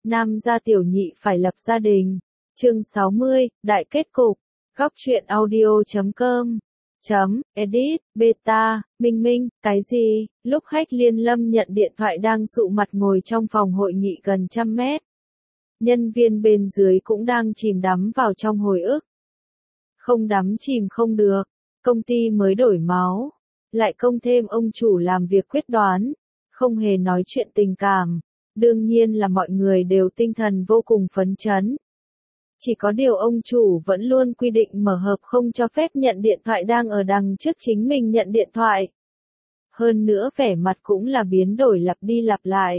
Nam gia tiểu nhị phải lập gia đình. Chương 60, đại kết cục. Góc truyện audio.com edit, beta, Minh Minh, cái gì? Lúc Hách Liên Lâm nhận điện thoại đang sụ mặt ngồi trong phòng hội nghị gần 100 mét. Nhân viên bên dưới cũng đang chìm đắm vào trong hồi ức. Không đắm chìm không được, công ty mới đổi máu, lại công thêm ông chủ làm việc quyết đoán, không hề nói chuyện tình cảm, đương nhiên là mọi người đều tinh thần vô cùng phấn chấn. Chỉ có điều ông chủ vẫn luôn quy định mở hộp không cho phép nhận điện thoại đang ở đằng trước chính mình nhận điện thoại. Hơn nữa vẻ mặt cũng là biến đổi lặp đi lặp lại.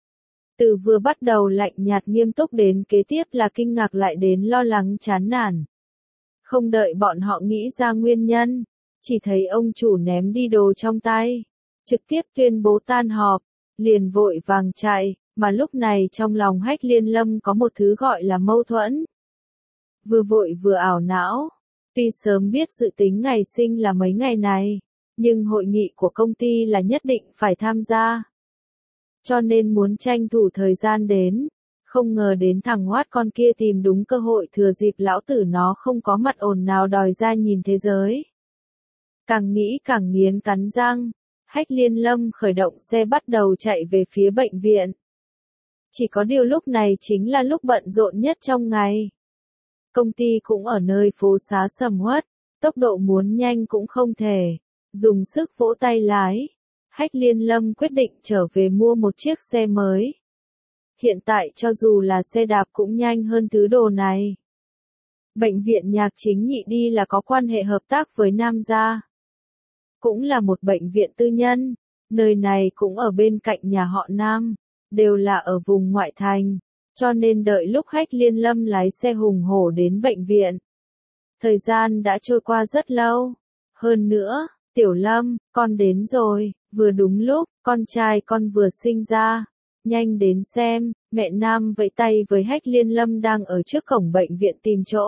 Từ vừa bắt đầu lạnh nhạt nghiêm túc đến kế tiếp là kinh ngạc lại đến lo lắng chán nản. Không đợi bọn họ nghĩ ra nguyên nhân, chỉ thấy ông chủ ném đi đồ trong tay, trực tiếp tuyên bố tan họp, liền vội vàng chạy, mà lúc này trong lòng Hách Liên Lâm có một thứ gọi là mâu thuẫn. Vừa vội vừa ảo não, tuy sớm biết dự tính ngày sinh là mấy ngày này, nhưng hội nghị của công ty là nhất định phải tham gia. Cho nên muốn tranh thủ thời gian đến, không ngờ đến thằng hoát con kia tìm đúng cơ hội thừa dịp lão tử nó không có mặt ồn nào đòi ra nhìn thế giới. Càng nghĩ càng nghiến cắn răng, Hách Liên Lâm khởi động xe bắt đầu chạy về phía bệnh viện. Chỉ có điều lúc này chính là lúc bận rộn nhất trong ngày. Công ty cũng ở nơi phố xá sầm uất, tốc độ muốn nhanh cũng không thể, dùng sức vỗ tay lái. Hách Liên Lâm quyết định trở về mua một chiếc xe mới. Hiện tại cho dù là xe đạp cũng nhanh hơn thứ đồ này. Bệnh viện Nhạc Chính Nhị đi là có quan hệ hợp tác với Nam gia. Cũng là một bệnh viện tư nhân, nơi này cũng ở bên cạnh nhà họ Nam, đều là ở vùng ngoại thành, cho nên đợi lúc Hách Liên Lâm lái xe hùng hổ đến bệnh viện. Thời gian đã trôi qua rất lâu. Hơn nữa, Tiểu Lâm, con đến rồi, vừa đúng lúc, con trai con vừa sinh ra. Nhanh đến xem, mẹ Nam vẫy tay với Hách Liên Lâm đang ở trước cổng bệnh viện tìm chỗ.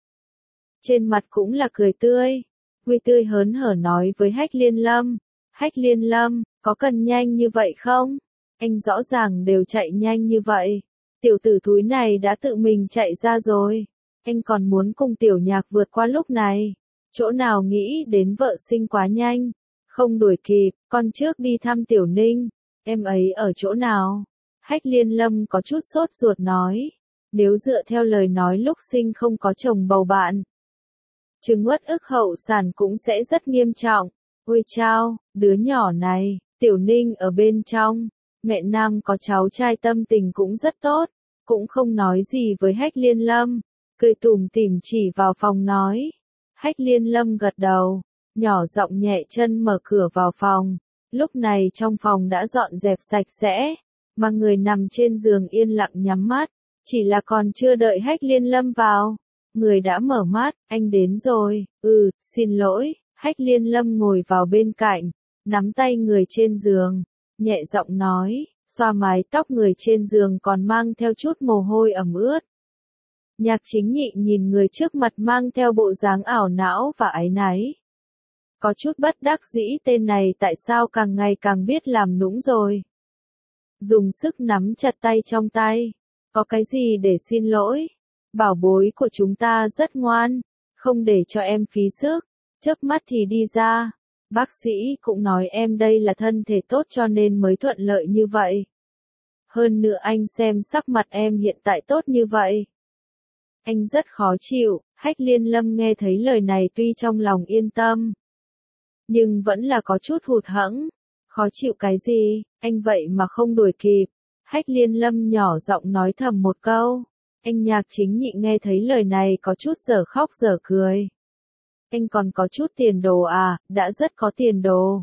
Trên mặt cũng là cười tươi, vui tươi hớn hở nói với Hách Liên Lâm. Hách Liên Lâm, có cần nhanh như vậy không? Anh rõ ràng đều chạy nhanh như vậy. Tiểu tử thúi này đã tự mình chạy ra rồi. Anh còn muốn cùng Tiểu Nhạc vượt qua lúc này. Chỗ nào nghĩ đến vợ sinh quá nhanh. Không đuổi kịp, con trước đi thăm Tiểu Ninh. Em ấy ở chỗ nào? Hách Liên Lâm có chút sốt ruột nói. Nếu dựa theo lời nói lúc sinh không có chồng bầu bạn, chứng uất ức hậu sản cũng sẽ rất nghiêm trọng. Ôi chao, đứa nhỏ này, Tiểu Ninh ở bên trong. Mẹ Nam có cháu trai tâm tình cũng rất tốt, cũng không nói gì với Hách Liên Lâm, cười tủm tỉm chỉ vào phòng nói. Hách Liên Lâm gật đầu, nhỏ giọng nhẹ chân mở cửa vào phòng. Lúc này trong phòng đã dọn dẹp sạch sẽ, mà người nằm trên giường yên lặng nhắm mắt, chỉ là còn chưa đợi Hách Liên Lâm vào, người đã mở mắt. Anh đến rồi. Xin lỗi. Hách Liên Lâm ngồi vào bên cạnh, nắm tay người trên giường, nhẹ giọng nói, xoa mái tóc người trên giường còn mang theo chút mồ hôi ẩm ướt. Nhạc Chính Nhị nhìn người trước mặt mang theo bộ dáng ảo não và áy náy. Có chút bất đắc dĩ, tên này tại sao càng ngày càng biết làm nũng rồi. Dùng sức nắm chặt tay trong tay. Có cái gì để xin lỗi? Bảo bối của chúng ta rất ngoan, không để cho em phí sức. Chớp mắt thì đi ra. Bác sĩ cũng nói em đây là thân thể tốt cho nên mới thuận lợi như vậy. Hơn nữa anh xem sắc mặt em hiện tại tốt như vậy. Anh rất khó chịu. Hách Liên Lâm nghe thấy lời này tuy trong lòng yên tâm, nhưng vẫn là có chút hụt hẫng. Khó chịu cái gì, anh vậy mà không đuổi kịp. Hách Liên Lâm nhỏ giọng nói thầm một câu. Anh Nhạc Chính Nhị nghe thấy lời này có chút dở khóc dở cười. Anh còn có chút tiền đồ à, đã rất có tiền đồ.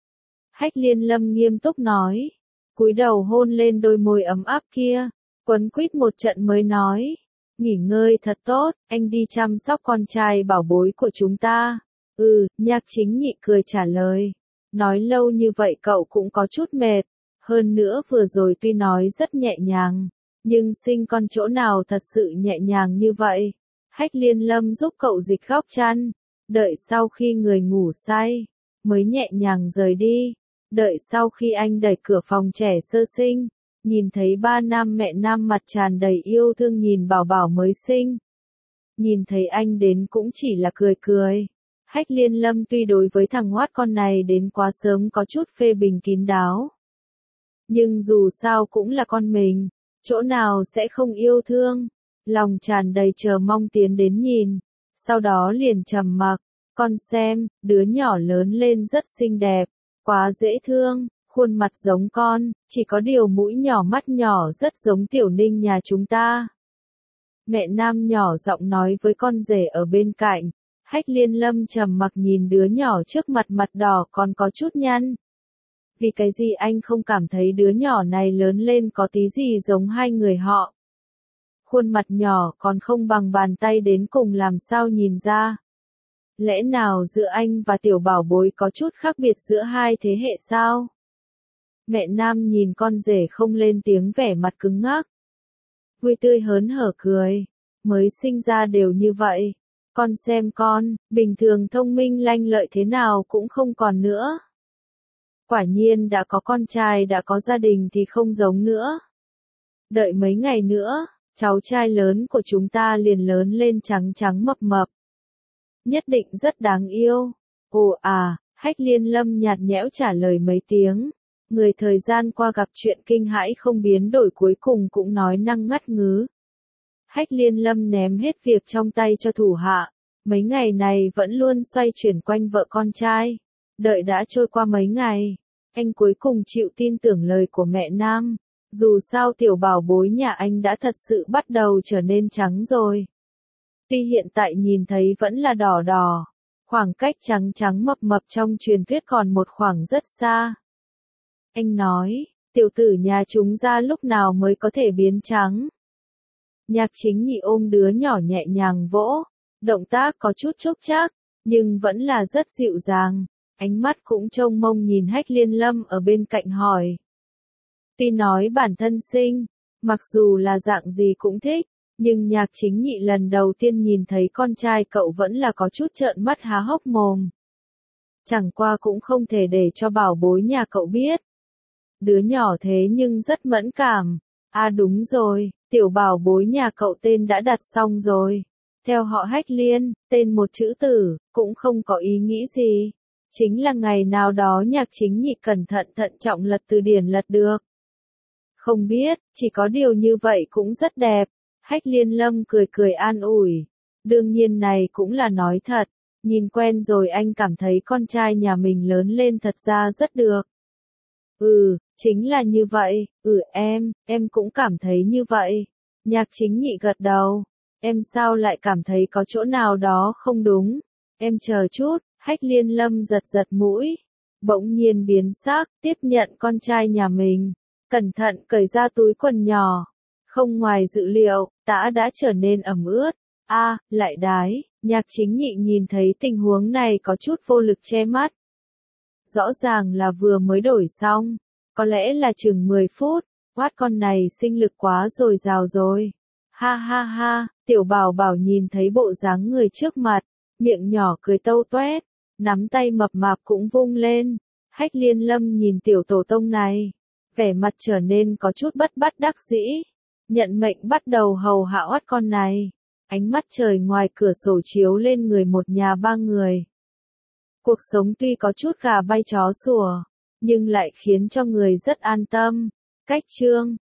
Hách Liên Lâm nghiêm túc nói, cúi đầu hôn lên đôi môi ấm áp kia, quấn quýt một trận mới nói, nghỉ ngơi thật tốt, anh đi chăm sóc con trai bảo bối của chúng ta. Nhạc Chính Nhị cười trả lời, nói lâu như vậy cậu cũng có chút mệt, hơn nữa vừa rồi tuy nói rất nhẹ nhàng, nhưng sinh con chỗ nào thật sự nhẹ nhàng như vậy. Hách Liên Lâm giúp cậu dịch góc chăn, đợi sau khi người ngủ say, mới nhẹ nhàng rời đi. Đợi sau khi anh đẩy cửa phòng trẻ sơ sinh, nhìn thấy ba nam mẹ nam mặt tràn đầy yêu thương nhìn bảo bảo mới sinh. Nhìn thấy anh đến cũng chỉ là cười cười. Hách Liên Lâm tuy đối với thằng hoát con này đến quá sớm có chút phê bình kín đáo. Nhưng dù sao cũng là con mình, chỗ nào sẽ không yêu thương. Lòng tràn đầy chờ mong tiến đến nhìn, sau đó liền trầm mặc. Con xem, đứa nhỏ lớn lên rất xinh đẹp, quá dễ thương, khuôn mặt giống con, chỉ có điều mũi nhỏ mắt nhỏ rất giống Tiểu Ninh nhà chúng ta. Mẹ nam nhỏ giọng nói với con rể ở bên cạnh. Hách Liên Lâm trầm mặc nhìn đứa nhỏ trước mặt mặt đỏ còn có chút nhăn. Vì cái gì anh không cảm thấy đứa nhỏ này lớn lên có tí gì giống hai người họ? Khuôn mặt nhỏ còn không bằng bàn tay đến cùng làm sao nhìn ra? Lẽ nào giữa anh và tiểu bảo bối có chút khác biệt giữa hai thế hệ sao? Mẹ nam nhìn con rể không lên tiếng vẻ mặt cứng ngắc. Vui tươi hớn hở cười. Mới sinh ra đều như vậy. Con xem con, bình thường thông minh lanh lợi thế nào cũng không còn nữa. Quả nhiên đã có con trai đã có gia đình thì không giống nữa. Đợi mấy ngày nữa, cháu trai lớn của chúng ta liền lớn lên trắng trắng mập mập. Nhất định rất đáng yêu. Ồ à, Hách Liên Lâm nhạt nhẽo trả lời mấy tiếng. Người thời gian qua gặp chuyện kinh hãi không biến đổi cuối cùng cũng nói năng ngắt ngứ. Hách Liên Lâm ném hết việc trong tay cho thủ hạ. Mấy ngày này vẫn luôn xoay chuyển quanh vợ con trai. Đợi đã trôi qua mấy ngày, anh cuối cùng chịu tin tưởng lời của mẹ nam. Dù sao tiểu bảo bối nhà anh đã thật sự bắt đầu trở nên trắng rồi. Tuy hiện tại nhìn thấy vẫn là đỏ đỏ, khoảng cách trắng trắng mập mập trong truyền thuyết còn một khoảng rất xa. Anh nói, tiểu tử nhà chúng ra lúc nào mới có thể biến trắng. Nhạc Chính Nhị ôm đứa nhỏ nhẹ nhàng vỗ, động tác có chút chốc chác, nhưng vẫn là rất dịu dàng, ánh mắt cũng trông mong nhìn Hách Liên Lâm ở bên cạnh hỏi. Tuy nói bản thân sinh, mặc dù là dạng gì cũng thích, nhưng Nhạc Chính Nhị lần đầu tiên nhìn thấy con trai cậu vẫn là có chút trợn mắt há hốc mồm. Chẳng qua cũng không thể để cho bảo bối nhà cậu biết. Đứa nhỏ thế nhưng rất mẫn cảm. À đúng rồi, tiểu bảo bối nhà cậu tên đã đặt xong rồi. Theo họ Hách Liên, tên một chữ tử, cũng không có ý nghĩ gì. Chính là ngày nào đó Nhạc Chính Nhị cẩn thận thận trọng lật từ điển lật được. Không biết, chỉ có điều như vậy cũng rất đẹp. Hách Liên Lâm cười cười an ủi. Đương nhiên này cũng là nói thật. Nhìn quen rồi anh cảm thấy con trai nhà mình lớn lên thật ra rất được. Chính là như vậy, em cũng cảm thấy như vậy. Nhạc Chính Nhị gật đầu. Em sao lại cảm thấy có chỗ nào đó không đúng? Em chờ chút, Hách Liên Lâm giật giật mũi. Bỗng nhiên biến sắc, tiếp nhận con trai nhà mình. Cẩn thận cởi ra túi quần nhỏ. Không ngoài dự liệu, tã đã trở nên ẩm ướt. Lại đái. Nhạc Chính Nhị nhìn thấy tình huống này có chút vô lực che mắt. Rõ ràng là vừa mới đổi xong. Có lẽ là chừng 10 phút, Hoát con này sinh lực quá dồi dào rồi. Ha ha ha, tiểu bảo bảo nhìn thấy bộ dáng người trước mặt, miệng nhỏ cười tâu toét, nắm tay mập mạp cũng vung lên. Hách Liên Lâm nhìn tiểu tổ tông này, vẻ mặt trở nên có chút bất đắc dĩ, nhận mệnh bắt đầu hầu hạ Hoát con này. Ánh mắt trời ngoài cửa sổ chiếu lên người một nhà ba người. Cuộc sống tuy có chút gà bay chó sủa, nhưng lại khiến cho người rất an tâm. Cách chương